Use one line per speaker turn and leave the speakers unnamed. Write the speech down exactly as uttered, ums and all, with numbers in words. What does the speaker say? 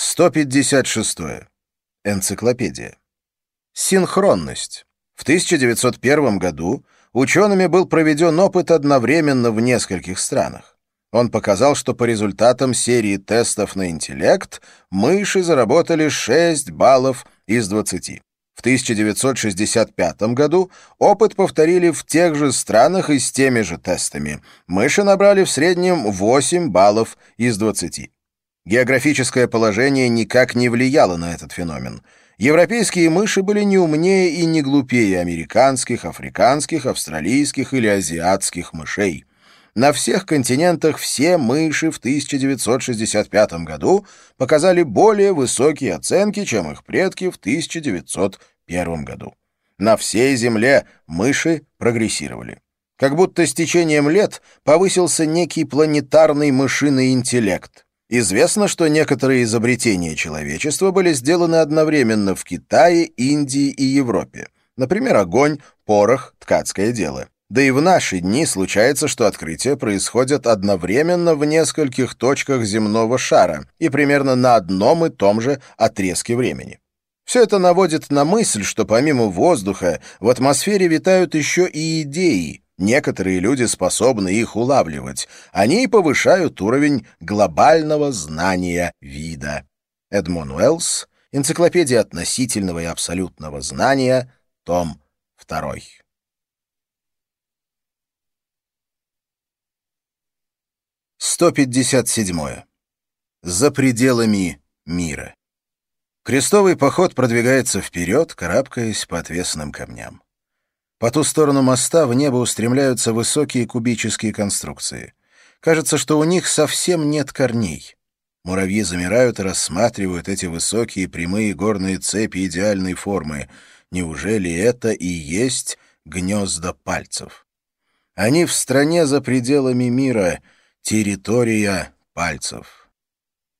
сто пятьдесят шестое. Энциклопедия. Синхронность. В тысяча девятьсот первом году учеными был проведен опыт одновременно в нескольких странах. Он показал, что по результатам серии тестов на интеллект мыши заработали шесть баллов из двадцати. В тысяча девятьсот шестьдесят пятом году опыт повторили в тех же странах и с теми же тестами. Мыши набрали в среднем восемь баллов из двадцати. Географическое положение никак не влияло на этот феномен. Европейские мыши были не умнее и не глупее американских, африканских, австралийских или азиатских мышей. На всех континентах все мыши в тысяча девятьсот шестьдесят пятом году показали более высокие оценки, чем их предки в тысяча девятьсот первом году. На всей Земле мыши прогрессировали. Как будто с течением лет повысился некий планетарный мышиный интеллект. Известно, что некоторые изобретения человечества были сделаны одновременно в Китае, Индии и Европе. Например, огонь, порох, ткацкое дело. Да и в наши дни случается, что открытия происходят одновременно в нескольких точках земного шара и примерно на одном и том же отрезке времени. Все это наводит на мысль, что помимо воздуха в атмосфере витают еще и идеи. Некоторые люди способны их улавливать. Они и повышают уровень глобального знания вида. Эдмон Уэллс. Энциклопедия относительного и абсолютного знания. Том второй. сто пятьдесят седьмое. За пределами мира. Крестовый поход продвигается вперед, карабкаясь по отвесным камням. По ту сторону моста в небо устремляются высокие кубические конструкции. Кажется, что у них совсем нет корней. Муравьи замирают и рассматривают эти высокие прямые горные цепи идеальной формы. Неужели это и есть гнезда пальцев? Они в стране за пределами мира, территория пальцев.